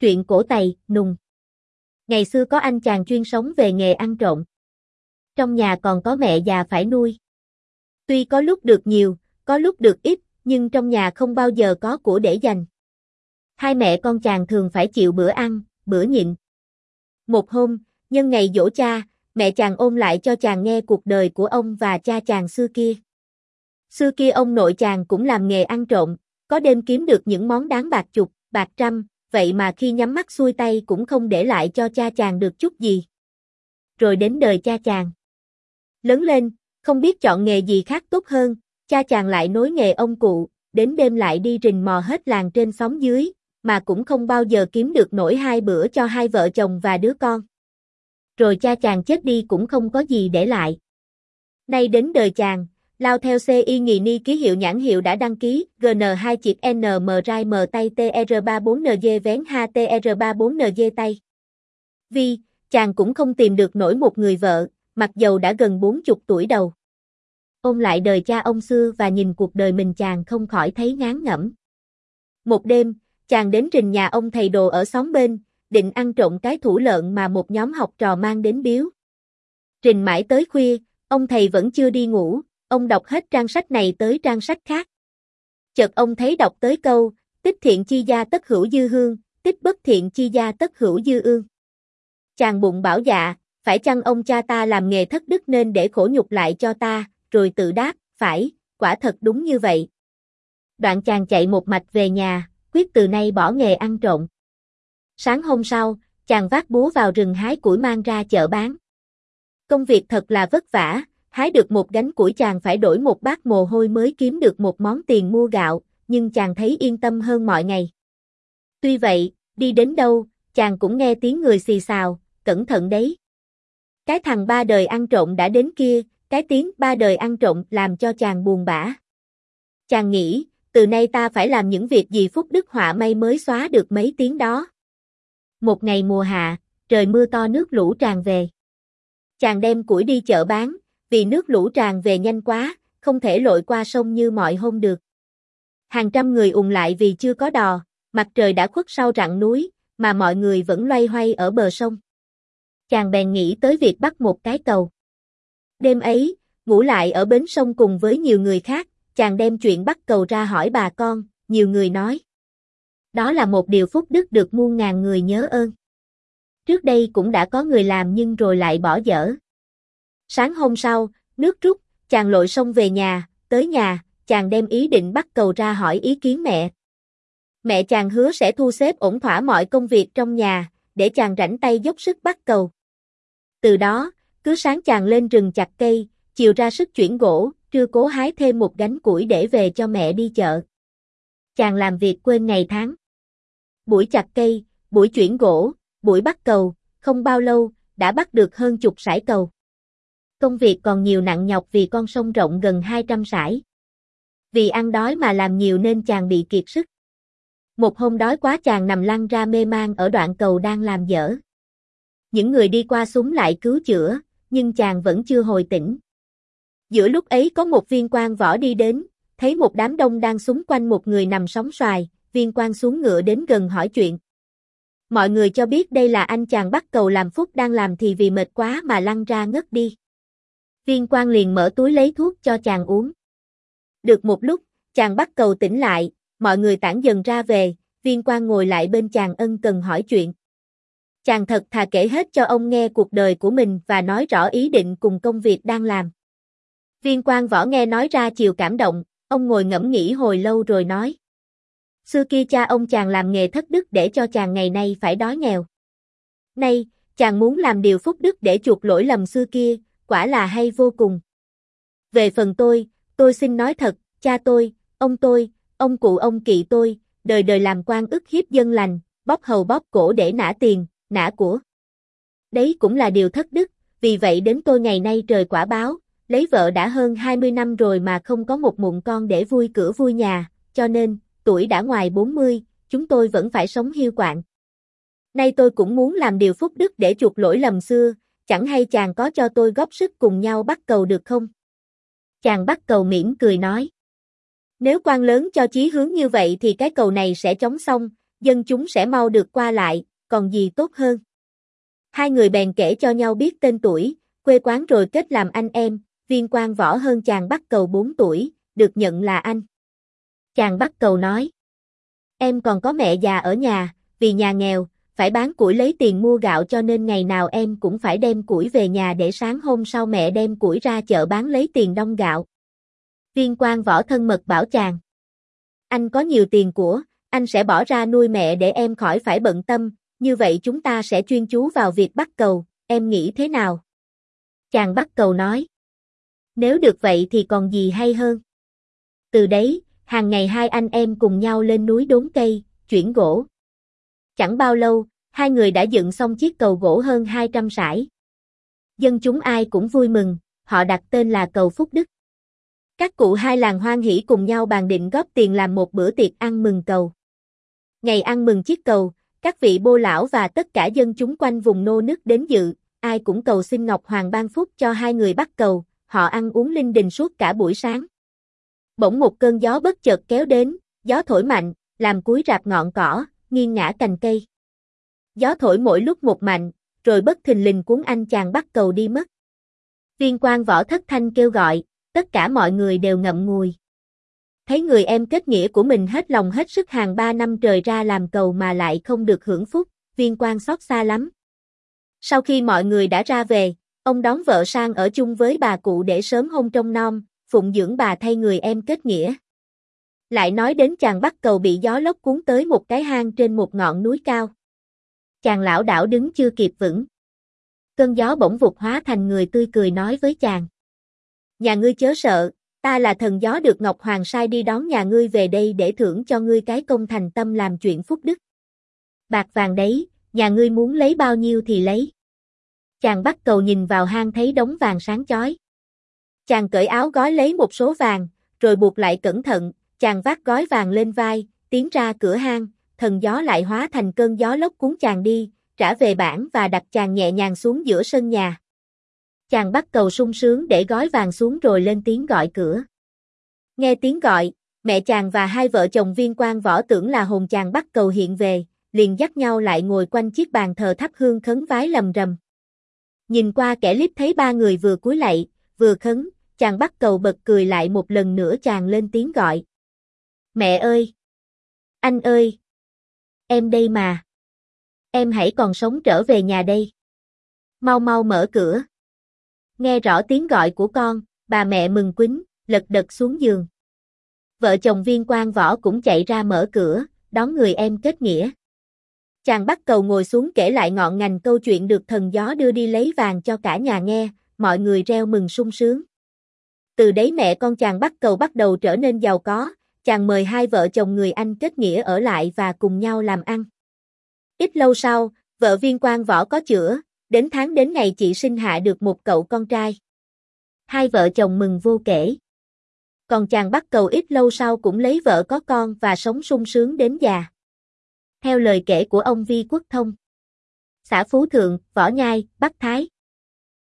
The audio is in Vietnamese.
Truyện cổ Tày, Nùng. Ngày xưa có anh chàng chuyên sống về nghề ăn trộm. Trong nhà còn có mẹ già phải nuôi. Tuy có lúc được nhiều, có lúc được ít, nhưng trong nhà không bao giờ có của để dành. Hai mẹ con chàng thường phải chịu bữa ăn, bữa nhịn. Một hôm, nhân ngày giỗ cha, mẹ chàng ôn lại cho chàng nghe cuộc đời của ông và cha chàng xưa kia. Xưa kia ông nội chàng cũng làm nghề ăn trộm, có đêm kiếm được những món đáng bạc chục, bạc trăm, vậy mà khi nhắm mắt xuôi tay cũng không để lại cho cha chàng được chút gì. Rồi đến đời cha chàng. Lớn lên, không biết chọn nghề gì khác tốt hơn, cha chàng lại nối nghề ông cụ, đến đêm lại đi rình mò hết làng trên xóm dưới, mà cũng không bao giờ kiếm được nổi hai bữa cho hai vợ chồng và đứa con. Rồi cha chàng chết đi cũng không có gì để lại. Nay đến đời chàng, lao theo CI nghì ni ký hiệu nhãn hiệu đã đăng ký, GN2-NM rai M tay TR34NG vén HTR34NG tay. Vì, chàng cũng không tìm được nổi một người vợ, mặc dầu đã gần 40 tuổi đầu. Ôn lại đời cha ông xưa và nhìn cuộc đời mình chàng không khỏi thấy ngán ngẩm. Một đêm, chàng đến rình nhà ông thầy đồ ở xóm bên, định ăn trộm cái thủ lợn mà một nhóm học trò mang đến biếu. Rình mãi tới khuya, ông thầy vẫn chưa đi ngủ, ông đọc hết trang sách này tới trang sách khác. Chợt ông thấy đọc tới câu, tích thiện chi gia tất hữu dư hương, tích bất thiện chi gia tất hữu dư ương. Chàng bụng bảo dạ, phải chăng ông cha ta làm nghề thất đức nên để khổ nhục lại cho ta, rồi tự đáp, phải, quả thật đúng như vậy. Đoạn chàng chạy một mạch về nhà, quyết từ nay bỏ nghề ăn trộm. Sáng hôm sau, chàng vác búa vào rừng hái củi mang ra chợ bán. Công việc thật là vất vả, hái được một gánh củi chàng phải đổi một bát mồ hôi mới kiếm được một món tiền mua gạo, nhưng chàng thấy yên tâm hơn mọi ngày. Tuy vậy, đi đến đâu, chàng cũng nghe tiếng người xì xào, cẩn thận đấy. Cái thằng ba đời ăn trộm đã đến kia, cái tiếng ba đời ăn trộm làm cho chàng buồn bã. Chàng nghĩ, từ nay ta phải làm những việc gì phúc đức họa may mới xóa được mấy tiếng đó. Một ngày mùa hạ, trời mưa to nước lũ tràn về. Chàng đem củi đi chợ bán, vì nước lũ tràn về nhanh quá, không thể lội qua sông như mọi hôm được. Hàng trăm người ùn lại vì chưa có đò, mặt trời đã khuất sau rặng núi, mà mọi người vẫn loay hoay ở bờ sông. Chàng bèn nghĩ tới việc bắt một cái cầu. Đêm ấy, ngủ lại ở bến sông cùng với nhiều người khác, chàng đem chuyện bắt cầu ra hỏi bà con, nhiều người nói. Đó là một điều phúc đức được muôn ngàn người nhớ ơn. Trước đây cũng đã có người làm nhưng rồi lại bỏ dở. Sáng hôm sau, nước rút, chàng lội sông về nhà, tới nhà, chàng đem ý định bắt cầu ra hỏi ý kiến mẹ. Mẹ chàng hứa sẽ thu xếp ổn thỏa mọi công việc trong nhà, để chàng rảnh tay dốc sức bắt cầu. Từ đó, cứ sáng chàng lên rừng chặt cây, chiều ra sức chuyển gỗ, trưa cố hái thêm một gánh củi để về cho mẹ đi chợ. Chàng làm việc quên ngày tháng. Buổi chặt cây, buổi chuyển gỗ, buổi bắt cầu, không bao lâu, đã bắt được hơn chục sải cầu. Công việc còn nhiều nặng nhọc vì con sông rộng gần 200 sải. Vì ăn đói mà làm nhiều nên chàng bị kiệt sức. Một hôm đói quá chàng nằm lăn ra mê man ở đoạn cầu đang làm dở. Những người đi qua xúm lại cứu chữa, nhưng chàng vẫn chưa hồi tỉnh. Giữa lúc ấy có một viên quan võ đi đến, thấy một đám đông đang xúm quanh một người nằm sóng xoài, viên quan xuống ngựa đến gần hỏi chuyện. Mọi người cho biết đây là anh chàng bắt cầu làm phúc đang làm thì vì mệt quá mà lăn ra ngất đi. Viên quan liền mở túi lấy thuốc cho chàng uống. Được một lúc, chàng bắt cầu tỉnh lại, mọi người tản dần ra về, viên quan ngồi lại bên chàng ân cần hỏi chuyện. Chàng thật thà kể hết cho ông nghe cuộc đời của mình và nói rõ ý định cùng công việc đang làm. Viên quan võ nghe nói ra chiều cảm động, ông ngồi ngẫm nghĩ hồi lâu rồi nói. Xưa kia cha ông chàng làm nghề thất đức để cho chàng ngày nay phải đói nghèo. Nay, chàng muốn làm điều phúc đức để chuộc lỗi lầm xưa kia, quả là hay vô cùng. Về phần tôi xin nói thật, cha tôi, ông cụ ông kỵ tôi, đời đời làm quan ức hiếp dân lành, bóp hầu bóp cổ để nã tiền, nã của. Đấy cũng là điều thất đức, vì vậy đến tôi ngày nay trời quả báo, lấy vợ đã hơn 20 năm rồi mà không có một mụn con để vui cửa vui nhà, cho nên, tuổi đã ngoài 40, chúng tôi vẫn phải sống hiu quạnh. Nay tôi cũng muốn làm điều phúc đức để chuộc lỗi lầm xưa, chẳng hay chàng có cho tôi góp sức cùng nhau bắt cầu được không? Chàng bắt cầu mỉm cười nói. Nếu quan lớn cho chí hướng như vậy thì cái cầu này sẽ chóng xong, dân chúng sẽ mau được qua lại, còn gì tốt hơn. Hai người bèn kể cho nhau biết tên tuổi, quê quán rồi kết làm anh em, Viên Quang Võ hơn chàng Bắc Cầu 4 tuổi, được nhận là anh. Chàng Bắc Cầu nói, em còn có mẹ già ở nhà, vì nhà nghèo, phải bán củi lấy tiền mua gạo cho nên ngày nào em cũng phải đem củi về nhà để sáng hôm sau mẹ đem củi ra chợ bán lấy tiền đong gạo. Viên Quang Võ thân mật bảo chàng, anh có nhiều tiền của, anh sẽ bỏ ra nuôi mẹ để em khỏi phải bận tâm, như vậy chúng ta sẽ chuyên chú vào việc bắt cầu, em nghĩ thế nào? Chàng Bắc Cầu nói, nếu được vậy thì còn gì hay hơn. Từ đấy, hàng ngày hai anh em cùng nhau lên núi đốn cây, chuyển gỗ. Chẳng bao lâu, hai người đã dựng xong chiếc cầu gỗ hơn 200 sải. Dân chúng ai cũng vui mừng, họ đặt tên là cầu Phúc Đức. Các cụ hai làng hoan hỉ cùng nhau bàn định góp tiền làm một bữa tiệc ăn mừng cầu. Ngày ăn mừng chiếc cầu, các vị bô lão và tất cả dân chúng quanh vùng nô nức đến dự, ai cũng cầu xin Ngọc Hoàng ban phúc cho hai người bắt cầu, họ ăn uống linh đình suốt cả buổi sáng. Bỗng một cơn gió bất chợt kéo đến, gió thổi mạnh, làm cúi rạp ngọn cỏ, nghiêng ngã cành cây. Gió thổi mỗi lúc một mạnh, rồi bất thình lình cuốn anh chàng bắt cầu đi mất. Viên Quang Võ thất thanh kêu gọi, tất cả mọi người đều ngậm ngùi. Thấy người em kết nghĩa của mình hết lòng hết sức hàng 3 năm trời ra làm cầu mà lại không được hưởng phúc, Viên Quang xót xa lắm. Sau khi mọi người đã ra về, ông đón vợ sang ở chung với bà cụ để sớm hôn trông nom, phụng dưỡng bà thay người em kết nghĩa. Lại nói đến chàng bắt cầu bị gió lốc cuốn tới một cái hang trên một ngọn núi cao. Chàng lảo đảo đứng chưa kịp vững. Cơn gió bỗng vụt hóa thành người tươi cười nói với chàng. Nhà ngươi chớ sợ, ta là thần gió được Ngọc Hoàng sai đi đón nhà ngươi về đây để thưởng cho ngươi cái công thành tâm làm chuyện phúc đức. Bạc vàng đấy, nhà ngươi muốn lấy bao nhiêu thì lấy. Chàng bắt cầu nhìn vào hang thấy đống vàng sáng chói. Chàng cởi áo gói lấy một số vàng, rồi buộc lại cẩn thận, chàng vác gói vàng lên vai, tiến ra cửa hang, thần gió lại hóa thành cơn gió lốc cuốn chàng đi, trả về bản và đặt chàng nhẹ nhàng xuống giữa sân nhà. Chàng bắt cầu sung sướng để gói vàng xuống rồi lên tiếng gọi cửa. Nghe tiếng gọi, mẹ chàng và hai vợ chồng Viên Quang Võ tưởng là hồn chàng bắt cầu hiện về, liền dắt nhau lại ngồi quanh chiếc bàn thờ thắp hương khấn vái lầm rầm. Nhìn qua kẻ líp thấy ba người vừa cúi lạy, vừa khấn, chàng bắt cầu bật cười lại một lần nữa chàng lên tiếng gọi. Mẹ ơi! Anh ơi! Em đây mà! Em hãy còn sống trở về nhà đây! Mau mau mở cửa! Nghe rõ tiếng gọi của con, bà mẹ mừng quýnh, lật đật xuống giường. Vợ chồng Viên Quang Võ cũng chạy ra mở cửa, đón người em kết nghĩa. Chàng bắt cầu ngồi xuống kể lại ngọn ngành câu chuyện được thần gió đưa đi lấy vàng cho cả nhà nghe, mọi người reo mừng sung sướng. Từ đấy mẹ con chàng bắt cầu bắt đầu trở nên giàu có, chàng mời hai vợ chồng người anh kết nghĩa ở lại và cùng nhau làm ăn. Ít lâu sau, vợ Viên Quang Võ có chữa, đến tháng đến ngày chị sinh hạ được một cậu con trai. Hai vợ chồng mừng vô kể. Còn chàng bắt cầu ít lâu sau cũng lấy vợ có con và sống sung sướng đến già. Theo lời kể của ông Vi Quốc Thông, xã Phú Thượng, Võ Nhai, Bắc Thái.